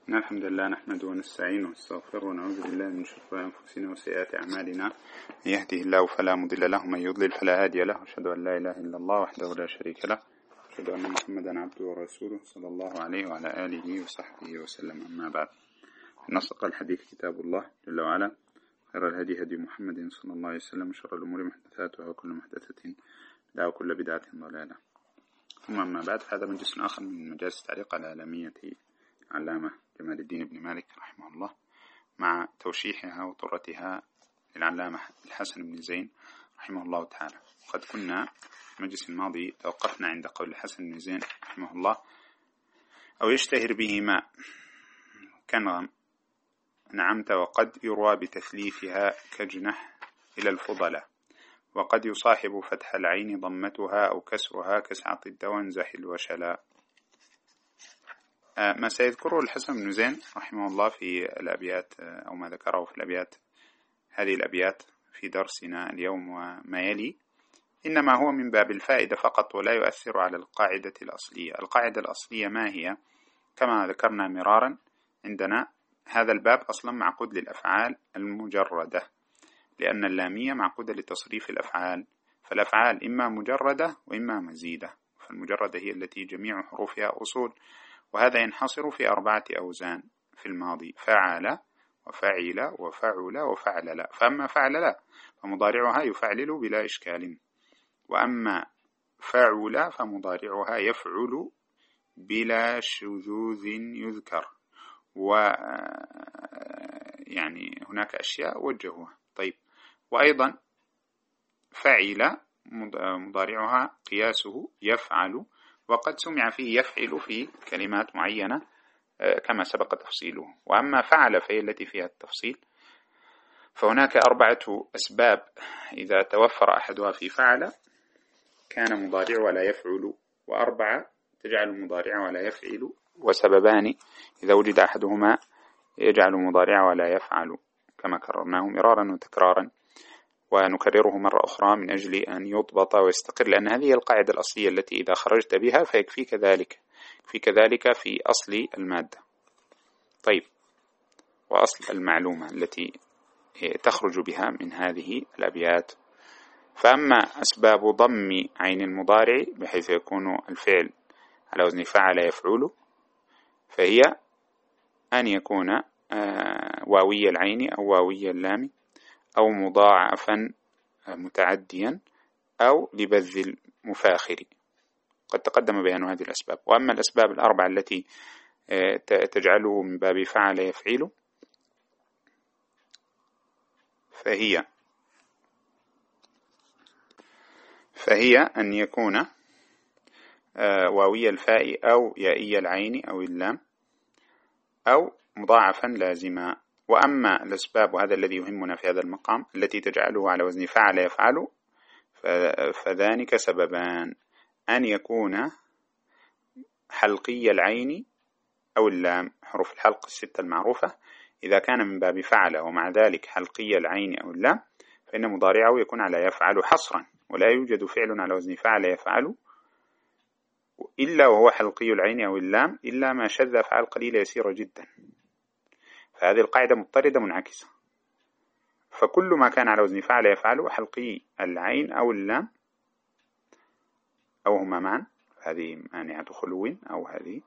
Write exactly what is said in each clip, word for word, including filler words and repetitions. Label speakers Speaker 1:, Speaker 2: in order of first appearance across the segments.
Speaker 1: إن الحمد لله نحمده ونستعينه ونستغفره ونعوذ بالله من شرور أنفسنا وسيئات أعمالنا، من يهده الله فلا مضل له ومن يضلل فلا هادي له، أشهد أن لا إله إلا الله وحده لا شريك له، أشهد أن محمدا عبده ورسوله صلى الله عليه وعلى آله وصحبه وسلم. أما بعد، نصدق الحديث كتاب الله جل وعلا، خير الهدي هدي محمد صلى الله عليه وسلم، شر الأمور محدثاتها وكل محدثة بدعة وكل بدعة ضلالة. ثم أما بعد، هذا مجلس آخر من مجالس التعليق على علامية علامة جمال الدين بن مالك رحمه الله، مع توشيحها وطرتها للعلامة الحسن بن زين رحمه الله تعالى. قد كنا المجلس الماضي توقفنا عند قول الحسن بن زين رحمه الله: أو يشتهر به ما كان نعمت، وقد يروى بتثليثها كجنح إلى الفضلة، وقد يصاحب فتح العين ضمتها أو كسرها كسعة الدوان زحل وشلا. ما سيذكره الحسن بن زين رحمه الله في الأبيات، أو ما ذكره في الأبيات، هذه الأبيات في درسنا اليوم وما يلي، إنما هو من باب الفائدة فقط، ولا يؤثر على القاعدة الأصلية. القاعدة الأصلية ما هي؟ كما ذكرنا مرارا، عندنا هذا الباب أصلا معقود للأفعال المجردة، لأن اللامية معقودة لتصريف الأفعال، فالأفعال إما مجردة وإما مزيدة، فالمجردة هي التي جميع حروفها أصول، وهذا ينحصر في أربعة أوزان في الماضي: فعل وفعل وفعل وفعلل. فأما فعلل فمضارعها يفعلل بلا إشكال، وأما فعل فمضارعها يفعل بلا شذوذ يذكر، ويعني هناك أشياء وجهوها. طيب، وأيضا فعل مضارعها قياسه يفعل، وقد سمع فيه يفعل في كلمات معينة كما سبق تفصيله. وأما فعل فهي التي فيها التفصيل، فهناك أربعة أسباب إذا توفر أحدها في فعل كان مضارع ولا يفعل، وأربعة تجعل المضارع ولا يفعل، وسببان إذا وجد أحدهما يجعل المضارع ولا يفعل، كما كررناه مرارا وتكرارا، ونكرره مرة أخرى من أجل أن يضبط ويستقر، لأن هذه القاعدة الأصلية التي إذا خرجت بها فيكفيك ذلك، يكفيك ذلك في أصل المادة. طيب، وأصل المعلومة التي تخرج بها من هذه الأبيات. فأما أسباب ضم عين المضارع بحيث يكون الفعل على وزن فعل يفعل، فهي أن يكون واوي العين أو واوي اللام، أو مضاعفا متعديا، أو لبذ المفاخر. قد تقدم بيان هذه الأسباب. وأما الأسباب الأربعة التي تجعله من باب فعل يفعل، فهي فهي أن يكون واوي الفاء أو يائي العين أو اللام، أو مضاعفا لازما. وأما الأسباب، وهذا الذي يهمنا في هذا المقام، التي تجعله على وزن فعل يفعل، فذلك سببان: أن يكون حلقي العين أو اللام، حروف الحلق الستة المعروفة، إذا كان من باب فعل ومع ذلك حلقي العين أو اللام، فإن مضارعه يكون على يفعل حصرا، ولا يوجد فعل على وزن فعل يفعل إلا وهو حلقي العين أو اللام، إلا ما شذ أفعال قليلة يسيرة جدا. فهذه القاعدة مضطردة منعكسة، فكل ما كان على وزن فعل يفعل حلقي العين أو اللام أو هما معا، هذه مانعة خلو أو هذه،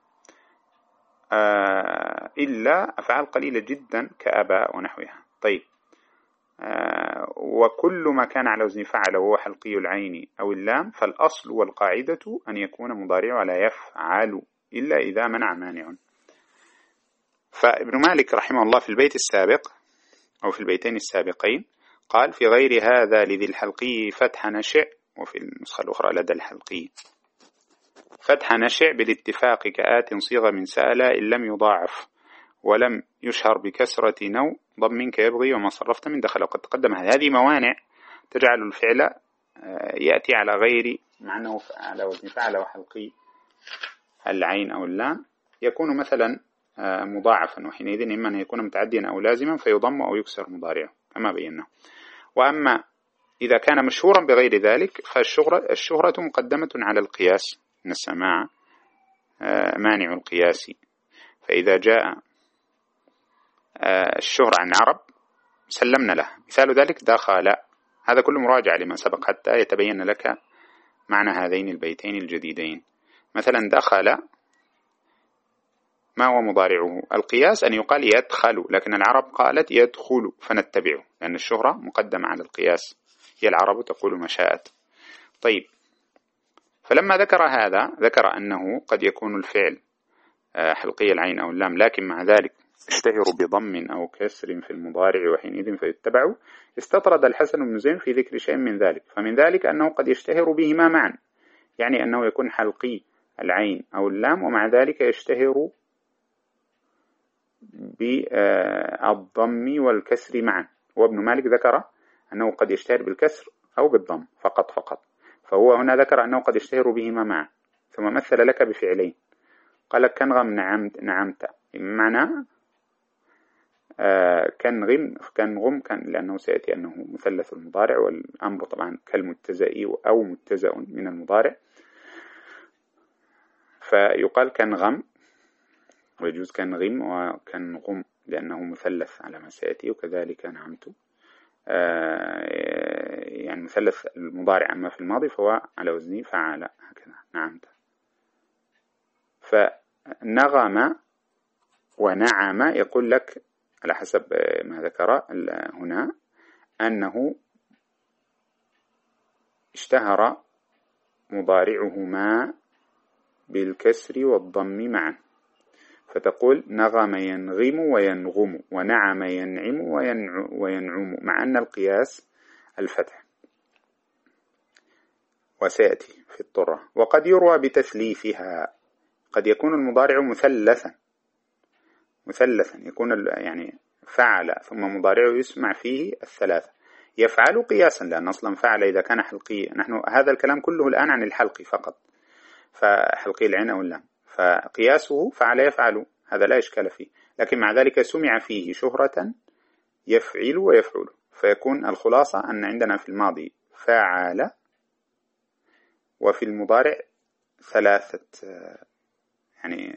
Speaker 1: آه إلا أفعال قليلة جدا كأباء ونحوها. طيب، آه وكل ما كان على وزن فعل وهو حلقي العين أو اللام، فالأصل والقاعدة أن يكون مضارع ولا يفعل إلا إذا منع مانع. فابن مالك رحمه الله في البيت السابق أو في البيتين السابقين قال: في غير هذا لذي الحلقي فتح نشع، وفي النسخة الأخرى لدى الحلقي فتح نشع بالاتفاق كآت صيغة من سأل إن لم يضاعف، ولم يشهر بكسرة نو ضم كيبغي وما صرفت من دخل. وقد تقدم هذه موانع تجعل الفعل يأتي على غير، مع أنه على وزن فعل وحلقي العين أو اللام يكون مثلا مضاعفا، وحينئذ إما أن يكون متعديا أو لازما فيضم أو يكسر مضارعه كما بينا. وأما إذا كان مشهورا بغير ذلك فالشهرة مقدمة على القياس، إن السماع مانع القياس، فإذا جاء الشهرة عن عرب سلمنا له. مثال ذلك دخل. هذا كله مراجعة لما سبق حتى يتبين لك معنى هذين البيتين الجديدين. مثلا دخل ما هو مضارعه؟ القياس أن يقال يدخل، لكن العرب قالت يدخل فنتبعه، لأن الشهرة مقدمة على القياس، هي العرب تقول ما شاءت. طيب، فلما ذكر هذا ذكر أنه قد يكون الفعل حلقي العين أو اللام، لكن مع ذلك اشتهر بضم أو كسر في المضارع وحينئذ فيتبع. استطرد الحسن بن زين في ذكر شيء من ذلك، فمن ذلك أنه قد يشتهر بهما معا، يعني أنه يكون حلقي العين أو اللام ومع ذلك يشتهر بالضم والكسر معا. وابن مالك ذكر أنه قد يشتهر بالكسر أو بالضم فقط فقط، فهو هنا ذكر أنه قد يشتهر بهما معا. ثم مثل لك بفعلين، قال لك كنغم نعمت نعمت، معنى آه كنغم كنغم كان، لأنه سيأتي أنه مثلث المضارع، والأمر طبعا كالمتزئ أو متزأ من المضارع، فيقال كنغم ويجوز كنغم وكنغم لأنه مثلث على ما سيأتي، وكذلك نعمت آه يعني مثلث المضارع أما في الماضي فهو على وزن فعل، هكذا نعمت. فنغم ونعم يقول لك على حسب ما ذكر هنا أنه اشتهر مضارعهما بالكسر والضم معا، فتقول نغم ينغم وينغم، ونعم ينعم وينعم، مع أن القياس الفتح، وسيأتي في الطرة. وقد يروى بتثليثها، قد يكون المضارع مثلثا مثلثا يكون يعني فعل ثم مضارعه يسمع فيه الثلاثة. يفعل قياسا، لأن أصلا فعل إذا كان حلقي، نحن هذا الكلام كله الآن عن الحلقي فقط، فحلقي العين أو اللام، فقياسه فعل يفعل، هذا لا إشكال فيه، لكن مع ذلك سمع فيه شهرة يفعل ويفعل، فيكون الخلاصة أن عندنا في الماضي فعل، وفي المضارع ثلاثة يعني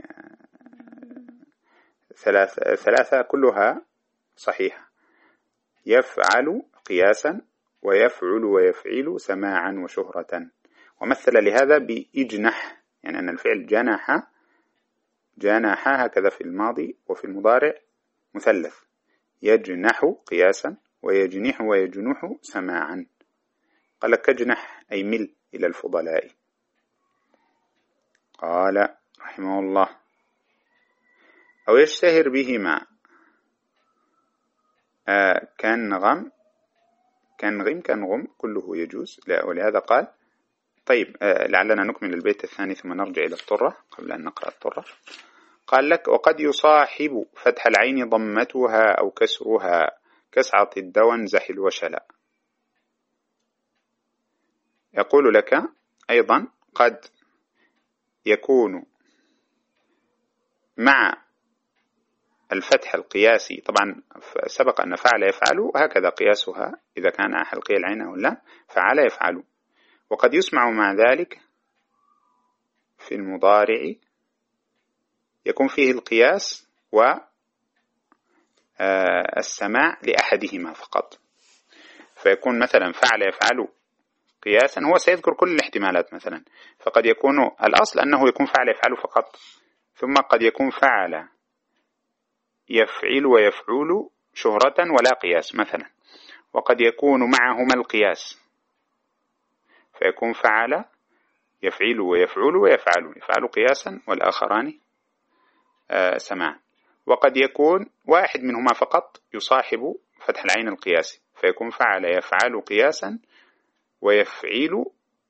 Speaker 1: ثلاثة, ثلاثة كلها صحيحة، يفعل قياسا ويفعل ويفعل سماعا وشهرة. ومثل لهذا بإجنح، يعني أن الفعل جنح جنح هكذا في الماضي، وفي المضارع مثلث يجنح قياسا ويجنح ويجنح سماعا. قال لك اجنح أي مل إلى الفضلاء. قال رحمه الله أو يشتهر بهما آه كنغم كنغم كنغم كله يجوز، ولهذا قال. طيب آه لعلنا نكمل البيت الثاني ثم نرجع إلى الطرة قبل أن نقرأ الطرة. قال لك وقد يصاحب فتح العين ضمتها أو كسرها كسعة الدوى زحل وشلا. يقول لك أيضا قد يكون مع الفتح القياسي، طبعا سبق أن فعل يفعل وهكذا قياسها إذا كان حلقي العين أو لا، فعل يفعل. وقد يسمع مع ذلك في المضارع يكون فيه القياس والسماع لأحدهما فقط، فيكون مثلا فعل يفعل قياسا، هو سيذكر كل الاحتمالات مثلا، فقد يكون الأصل أنه يكون فعل يفعل فقط، ثم قد يكون فعل يفعل ويفعل شهرة ولا قياس مثلا، وقد يكون معهما القياس فيكون فعل يفعل ويفعل ويفعل يفعل قياسا والآخران آه سماع. وقد يكون واحد منهما فقط يصاحب فتح العين القياسي فيكون فعل يفعل قياسا ويفعل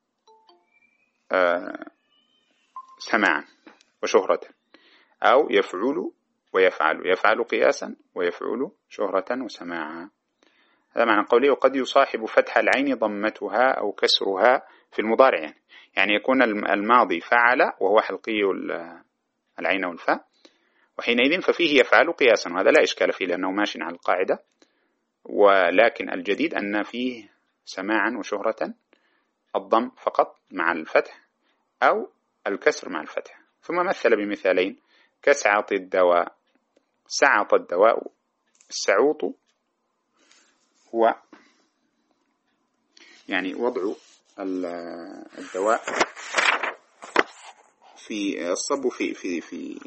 Speaker 1: آه سماعا وشهرة، أو يفعل ويفعل يفعل قياسا ويفعل شهرة وسماعا. هذا معنى قوله وقد يصاحب فتح العين ضمتها أو كسرها في المضارع، يعني, يعني يكون الماضي فعل وهو حلقي العين والفاء، وحينئذ ففيه يفعل قياسا، وهذا لا إشكال فيه لأنه ماشي على القاعدة، ولكن الجديد أن فيه سماعا وشهرة الضم فقط مع الفتح أو الكسر مع الفتح. ثم مثل بمثالين كسعة الدواء. سعط الدواء السعوط هو يعني وضع الدواء في الصب في في في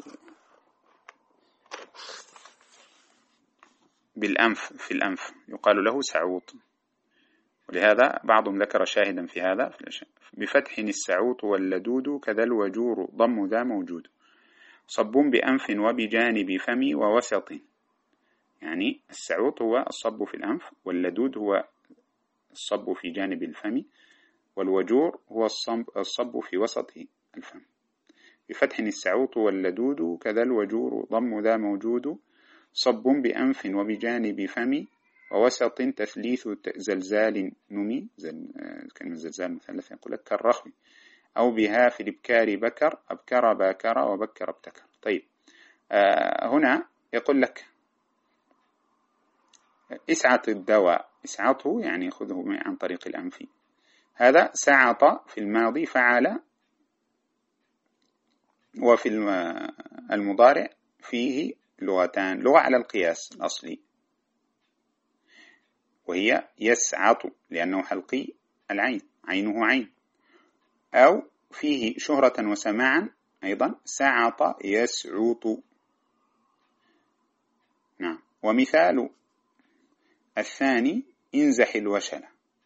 Speaker 1: بالأنف في الأنف يقال له سعوط. ولهذا بعضهم ذكر شاهدا في هذا بفتح السعوط واللدود كذا الوجور ضم ذا موجود صب بأنف وبجانب فم ووسط. يعني السعوط هو الصب في الأنف، واللدود هو الصب في جانب الفم، والوجور هو الصب في وسط الفم. بفتح السعوط واللدود كذا الوجور ضم ذا موجود صب بأنف وبجانب فم ووسط تثليث زلزال نمي زل... كلمة زلزال مثلث يقول لك كالرخم أو بها في الإبكار بكر أبكر باكر وبكر ابتكر. طيب آه هنا يقول لك اسعط الدواء، اسعطه يعني خذه عن طريق الأنف. هذا سعط في الماضي فعل، وفي المضارع فيه لغتان، لغة على القياس الأصلي وهي يسعط لأنه حلقي العين، عينه عين، أو فيه شهرة وسماعا أيضا سعط يسعط. نعم. ومثال الثاني انزح الوشل،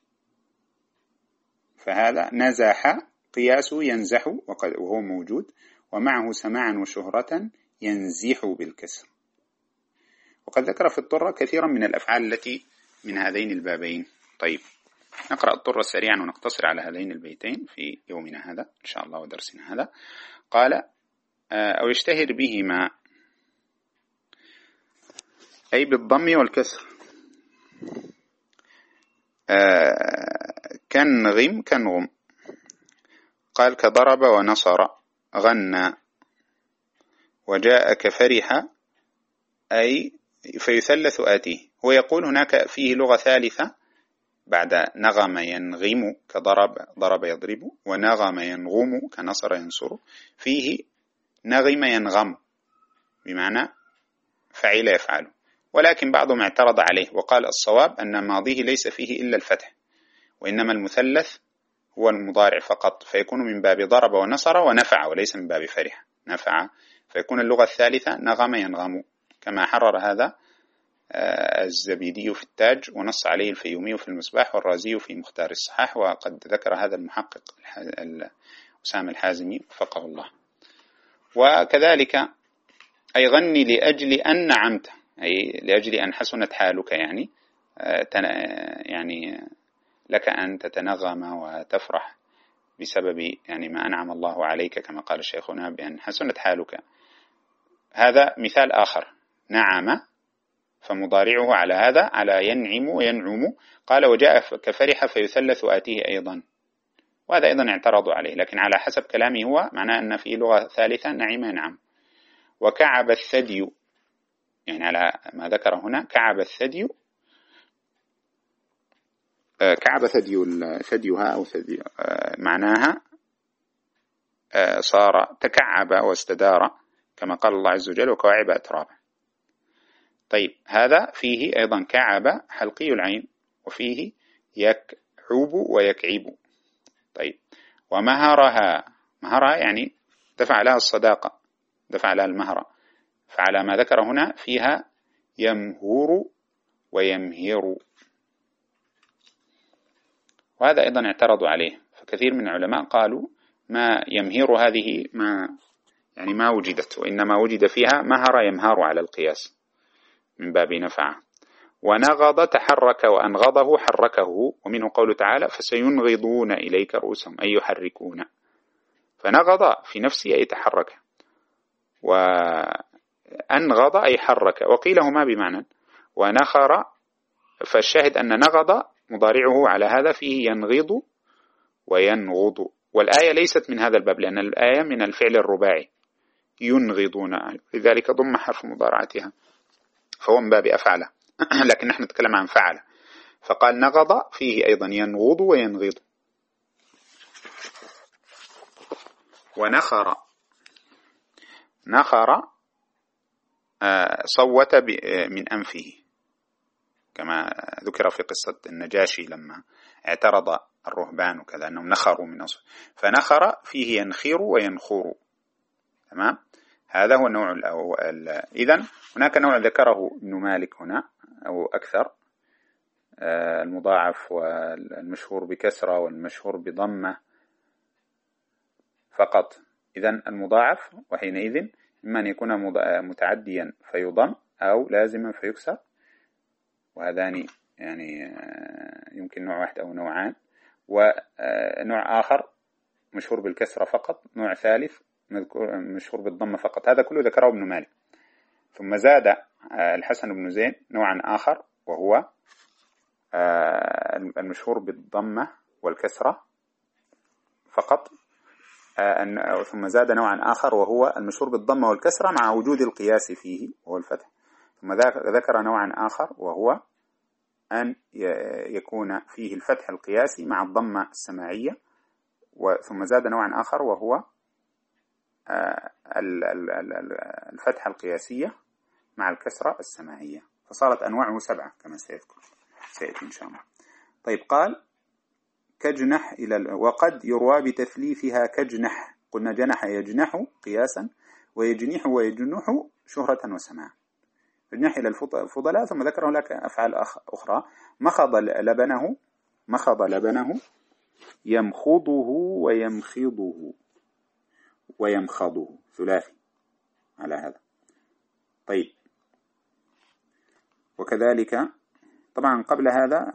Speaker 1: فهذا نزح قياس ينزح وهو موجود، ومعه سماعا وشهرة ينزح بالكسر. وقد ذكر في الطرة كثيرا من الأفعال التي من هذين البابين. طيب نقرأ الطرة سريعا ونقتصر على هذين البيتين في يومنا هذا إن شاء الله ودرسنا هذا. قال أو يشتهر بهما أي بالضم والكسر. كنغم كنغم. قال كضرب ونصر غنى. وجاء كفرح أي فيثلث آتيه. هو يقول هناك فيه لغة ثالثة بعد نغم ينغم كضرب ضرب يضرب، ونغم ينغم كنصر ينصر، فيه نغم ينغم بمعنى فعل يفعل. ولكن بعضهم اعترض عليه وقال الصواب أن ماضيه ليس فيه إلا الفتح، وإنما المثلث هو المضارع فقط، فيكون من باب ضرب ونصر ونفع وليس من باب فرح نفع، فيكون اللغة الثالثة نغم ينغم، كما حرر هذا الزبيدي في التاج ونص عليه الفيومي في المصباح والرازي في مختار الصحاح، وقد ذكر هذا المحقق أسامة الحازمي وفقه الله. وكذلك أي غني لأجل أن نعمت، أي لأجل أن حسنت حالك، يعني يعني لك أن تتنغم وتفرح بسبب يعني ما أنعم الله عليك، كما قال شيخنا بأن حسنت حالك. هذا مثال آخر، نعم فمضارعه على هذا على ينعم وينعم. قال وجاء كفرح فيثلث آتيه أيضا، وهذا أيضا اعترضوا عليه، لكن على حسب كلامه هو معناه أن في لغة ثالثة نعم ينعم. وكعب الثدي، يعني على ما ذكر هنا كعب الثدي، كعب ثدي ثديها أو ثدي معناها صار تكعب واستدار، كما قال الله عز وجل وكواعب أترابا. طيب هذا فيه أيضا كعب حلقي العين، وفيه يكعب ويكعب. طيب ومهرها، مهرها يعني دفع لها الصداقة، دفع لها المهر، فعلى ما ذكر هنا فيها يمهر ويمهر. وهذا أيضا اعترضوا عليه، فكثير من العلماء قالوا ما يمهر هذه ما يعني ما وجدت، وإنما وجد فيها مهر يمهر على القياس من باب نفع. ونغض تحرك وأنغضه حركه، ومنه قوله تعالى فسينغضون إليك رؤوسهم أي يحركون، فنغض في نفسه أي تحرك، وأنغض أي حرك، وقيل هما بمعنى. ونخر، فالشاهد أن نغض مضارعه على هذا فيه ينغض وينغض، والآية ليست من هذا الباب لأن الآية من الفعل الرباعي ينغضون، لذلك ضم حرف مضارعتها فهو من باب أفعل لكن نحن نتكلم عن فعل، فقال نغض فيه أيضا ينغض وينغض. ونخر، نخر صوت من أنفه، كما ذكر في قصة النجاشي لما اعترض الرهبان وكذا أنهم نخروا من أصل، فنخر فيه ينخير وينخور. تمام، هذا هو النوع الأول. إذن هناك نوع ذكره ابن مالك هنا أو أكثر، المضاعف والمشهور بكسرة والمشهور بضمة فقط. إذن المضاعف وحينئذ إما أن يكون متعديا فيضم أو لازما فيكسر، وهذان يعني يمكن نوع واحد أو نوعان. ونوع آخر مشهور بالكسرة فقط، نوع ثالث مشهور بالضمة فقط. هذا كله ذكره ابن مالك. ثم زاد الحسن بن زيد نوعا آخر وهو المشهور بالضمة والكسرة فقط. ثم زاد نوعا آخر وهو المشهور بالضمة والكسرة مع وجود القياس فيه وهو الفتح. ثم ذكر نوعا آخر وهو أن يكون فيه الفتح القياسي مع الضمة السماعية. ثم زاد نوعا آخر وهو الفتحة القياسية مع الكسرة السماعية. فصارت أنواعه سبعة كما سيذكر سيأتي إن شاء الله. طيب، قال كجنح إلى وقد يروى بتثليثها كجنح. قلنا جنح يجنح قياسا، ويجنح ويجنح شهرة وسماع. يجنح إلى الفضلاء. ثم ذكر لك أفعال أخرى. مخض لبنه، مخض لبنه، يمخضه ويمخضه ويمخضه، ثلاثي على هذا. طيب، وكذلك طبعا قبل هذا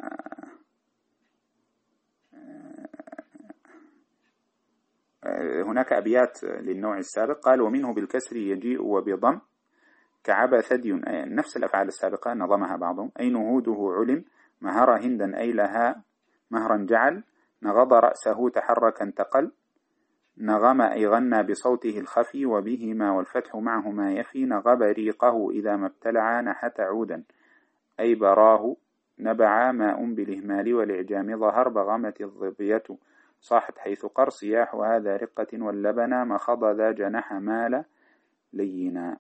Speaker 1: هناك أبيات للنوع السابق. قال ومنه بالكسر يجيء وبضم كعبى ثدي، نفس الأفعال السابقة نظمها بعضهم. أي نهوده علم، مهر هندا أي لها مهرا جعل، نغض رأسه تحرك انتقل، نغم أي غنى بصوته الخفي، وبهما والفتح معهما يفي، نغب ريقه إذا ما ابتلع نحت عودا أي براه، نبع ماء بالإهمال والإعجام ظهر، بغمت الظبية صاحت حيث قر، صياح هذا رقة واللبن، مخض ذا جنح مال لينا.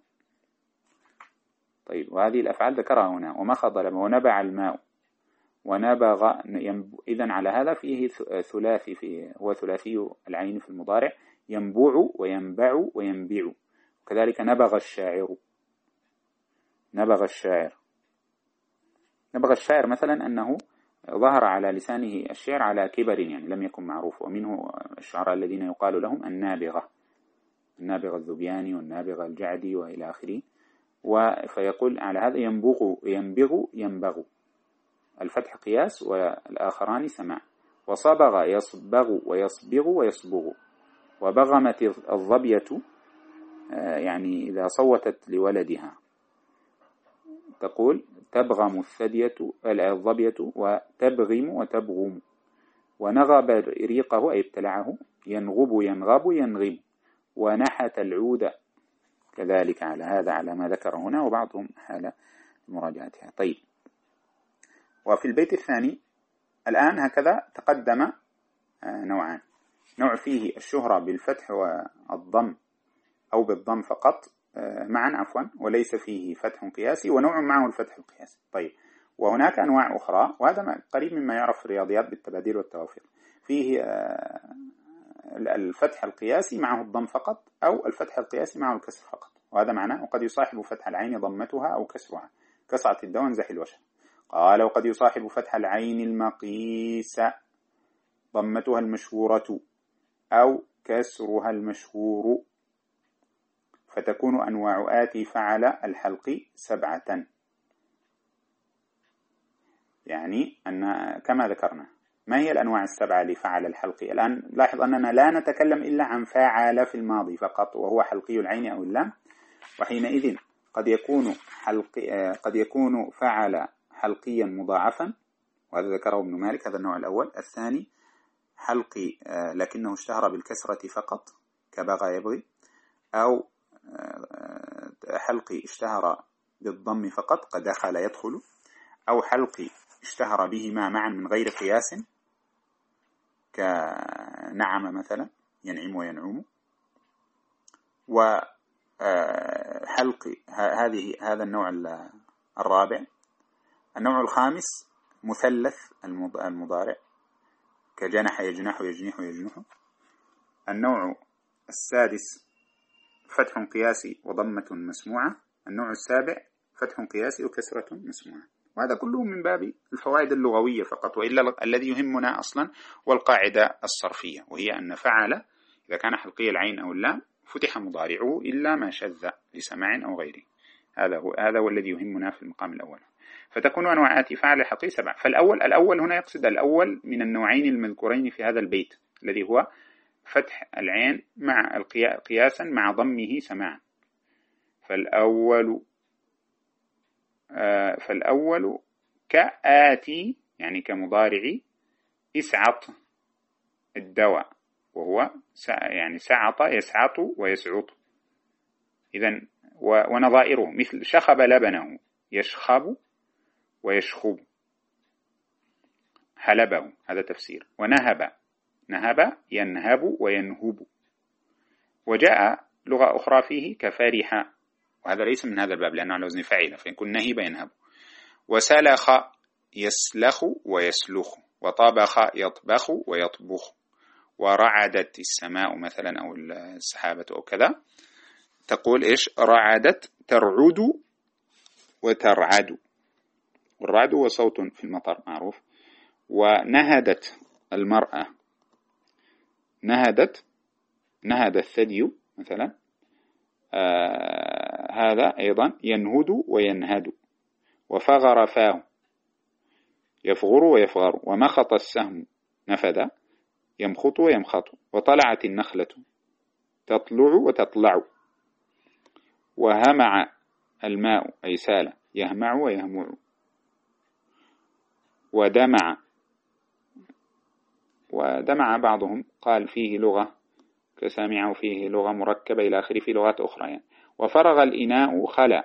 Speaker 1: طيب، وهذه الأفعال ذكرها هنا. ومخض لبن ونبع الماء ونبغ. إذن على هذا فيه ثلاثي، فيه هو ثلاثي العين في المضارع، ينبع وينبع وينبع. وكذلك نبغ الشاعر، نبغ الشاعر. نبغ الشاعر مثلا أنه ظهر على لسانه الشعر على كبر، يعني لم يكن معروف. ومنه الشعراء الذين يقال لهم النابغة، النابغة الذبياني والنابغة الجعدي وإلى آخره. فيقول على هذا ينبغ ينبغ ينبغ، الفتح قياس والآخران سماع. وصبغ يصبغ ويصبغ ويصبغ. وبغمت الظبية، يعني إذا صوتت لولدها تقول تبغم الثدية الظبية وتبغم وتبغم. ونغب ريقه أي ابتلعه، ينغب ينغب ينغب. ونحت العود كذلك على هذا على ما ذكر هنا، وبعضهم حال مراجعتها. طيب، وفي البيت الثاني الآن هكذا تقدم نوعان: نوع فيه الشهرة بالفتح والضم أو بالضم فقط معا عفوا وليس فيه فتح قياسي، ونوع معه الفتح القياسي. طيب، وهناك أنواع أخرى، وهذا قريب مما يعرف في الرياضيات بالتباديل والتوافيق، فيه الفتح القياسي معه الضم فقط، أو الفتح القياسي معه الكسر فقط. وهذا معناه وقد يصاحب فتح العين ضمتها أو كسرها كسعة الدوان زح الوشم. قال وقد يصاحب فتح العين المقيس ضمتها المشهورة أو كسرها المشهور، فتكون أنواع آتي فعل الحلق سبعة. يعني أن كما ذكرنا، ما هي الأنواع السبعة لفعل الحلق؟ الآن لاحظ أننا لا نتكلم إلا عن فعل في الماضي فقط، وهو حلقي العين أو اللام. وحينئذ قد يكون حلق قد يكون فعل حلقيا مضاعفا، وهذا ذكره ابن مالك، هذا النوع الأول. الثاني حلقي لكنه اشتهر بالكسرة فقط كبغى يبغي، أو حلقي اشتهر بالضم فقط كدخل يدخل، أو حلقي اشتهر بهما معا من غير قياس كنعم مثلا ينعم وينعم. وحلقي هذه هذا النوع الرابع النوع الخامس مثلث المضارع كجنح يجنح يجنح يجنح. النوع السادس فتح قياسي وضمة مسموعة. النوع السابع فتح قياسي وكسرة مسموعة. وهذا كله من باب الفوائد اللغوية فقط، وإلا الذي يهمنا أصلا والقاعدة الصرفية، وهي أن فعل إذا كان حلقي العين أو اللام فتح مضارعه إلا ما شذ لسماع أو غيره. هذا هو هذا هو الذي يهمنا في المقام الأول. فتكون أنواعات فعل حقي سبع. فالأول الأول هنا يقصد الأول من النوعين المذكورين في هذا البيت الذي هو فتح العين مع قياسا مع ضمه سماعا. فالأول آه فالأول كآتي يعني كمضارع إسعط الدواء، وهو يعني سعط يسعط ويسعط. إذن ونظائره مثل شخب لبنه يشخب ويشخب، حلبه هذا تفسير. ونهب نهب ينهب وينهب. وجاء لغة أخرى فيه كفرح، وهذا ليس من هذا الباب لأنه على وزن فعيل، فيكون نهب ينهب. وسلخ يسلخ ويسلخ. وطبخ يطبخ ويطبخ. ورعدت السماء مثلا أو السحابة أو كذا، تقول إيش؟ رعدت ترعد وترعد. والرعد هو صوت في المطر معروف. ونهدت المرأة نهدت نهد الثدي مثلا، آه هذا أيضا ينهد وينهد. وفغر فاه يفغر ويفغر. ومخط السهم نفذ يمخط ويمخط. وطلعت النخلة تطلع وتطلع. وهمع الماء أي سال يهمع ويهمع. ودمع ودمع بعضهم قال فيه لغة كسامع وفيه لغة مركبة إلى آخره في لغات أخرى يعني. وفرغ الإناء خلا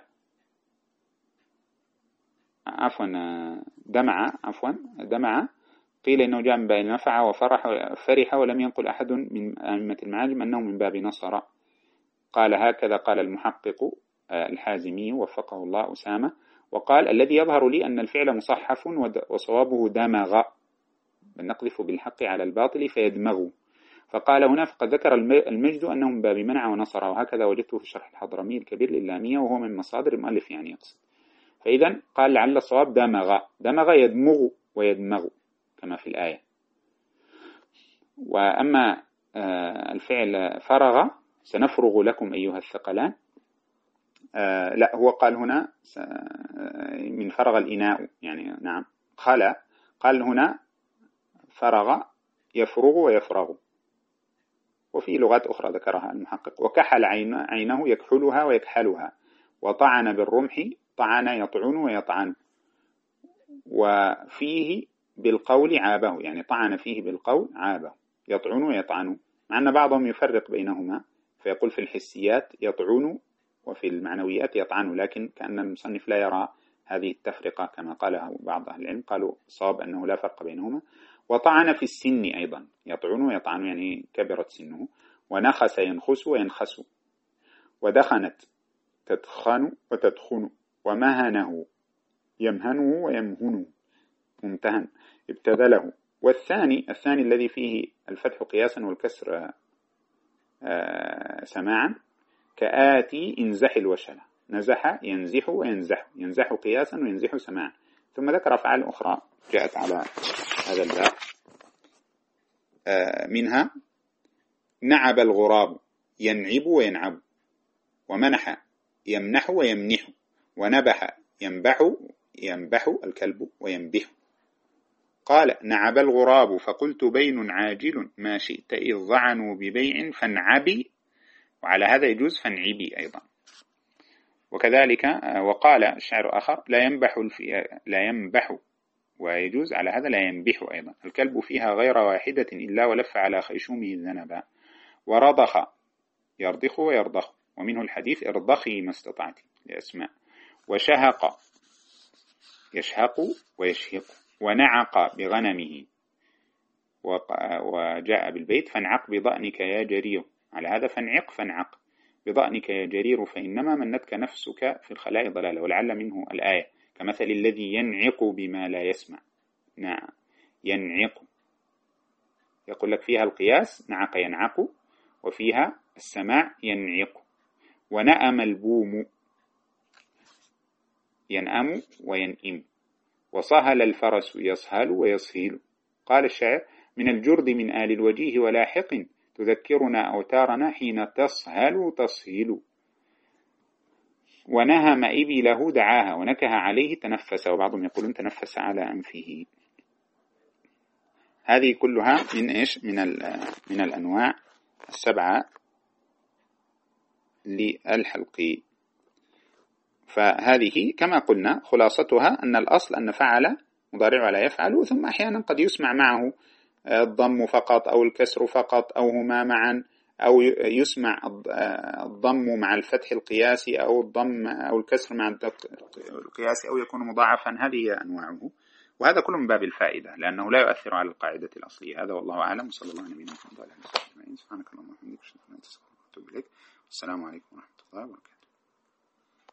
Speaker 1: عفوا دمع عفوا دمع قيل إنه جاء من باب نفع وفرح فرح، ولم ينقل أحد من أئمة المعاجم أنه من باب نصر. قال هكذا قال المحقق الحازمي وفقه الله أسامة. وقال الذي يظهر لي أن الفعل مصحف وصوابه دمغ، بل نقذف بالحق على الباطل فيدمغ. فقال هنا فقد ذكر المجد أنه من باب منع ونصر، وهكذا وجدته في شرح الحضرمي الكبير للامية، وهو من مصادر المؤلف يعني يقصد. فإذا قال لعل الصواب دمغ. دمغ يدمغ ويدمغ كما في الآية. وأما الفعل فرغ سنفرغ لكم أيها الثقلان، لا هو قال هنا من فرغ الإناء يعني نعم خلا. قال هنا فرغ يفرغ ويفرغ. وفي لغات أخرى ذكرها المحقق. وكحل عينه يكحلها ويكحلها. وطعن بالرمح طعن يطعن ويطعن. وفيه بالقول عابه يعني طعن فيه بالقول عابه. يطعن ويطعن، مع أن بعضهم يفرق بينهما فيقول في الحسيات يطعن وفي المعنويات يطعن، لكن كأن المصنف لا يرى هذه التفرقة كما قالها بعض أهل العلم، قالوا صاب أنه لا فرق بينهما. وطعن في السن أيضا يطعن ويطعن يعني كبرت سنه. ونخس ينخس وينخس. ودخنت تدخن وتدخن. ومهنه يمهنه ويمهنه ممتهن ابتذله. والثاني الثاني الذي فيه الفتح قياسا والكسر سماعا كآتي انزح الوشلة. نزح ينزح وينزح، ينزح قياسا وينزح سماعا. ثم ذكر أفعال أخرى جاءت على هذا الباب، منها نعب الغراب ينعب وينعب. ومنح يمنح ويمنح. ونبح ينبح ينبح الكلب وينبح. قال نعب الغراب فقلت بين عاجل ما شئت إذ ضعنوا ببيع فانعبي. وعلى هذا يجوز فانعبي أيضا. وكذلك وقال الشعر آخر لا ينبح لا ينبح، ويجوز على هذا لا ينبح أيضا. الكلب فيها غير واحدة إلا ولف على خيشومه الذنبا. ورضخ يرضخ ويرضخ، ومنه الحديث ارضخي ما استطعت لأسماء. وشهق يشهق ويشهق. ونعق بغنمه. وجاء بالبيت فانعق بضأنك يا جرير. على هذا فانعق فانعق بضأنك يا جرير فإنما منتك نفسك في الخلاء ضلالة. ولعل منه الآية كمثل الذي ينعق بما لا يسمع. نعم ينعق، يقول لك فيها القياس نعق ينعق، وفيها السماع ينعق. ونأم البوم، ينأم وينئم. وصهل الفرس، يصهل ويصهيل. قال الشاعر: من الجرد من آل الوجيه ولاحق، تذكرنا أوتارنا حين تصهل تصهيل. ونهم إبله دعاها، ونكه عليه تنفس، وبعضهم يقولون تنفس على أنفه. هذه كلها من إيش؟ من من الأنواع السبعة للحلق. فهذه كما قلنا خلاصتها أن الأصل أن فعل مضارع لا يفعل، ثم أحيانا قد يسمع معه الضم فقط أو الكسر فقط أو هما معا، أو يسمع الضم مع الفتح القياسي أو الضم أو الكسر مع القياسي، أو يكون مضاعفا. هذه أنواعه، وهذا كله من باب الفائدة لأنه لا يؤثر على القاعدة الأصلية. هذا والله أعلم، وصلى الله على نبينا محمد وعلى آله وصحبه أجمعين. سبحانك اللهم وبحمدك، أشهد أن لا إله إلا أنت، أستغفرك وأتوب إليك. والسلام عليكم ورحمة الله وبركاته.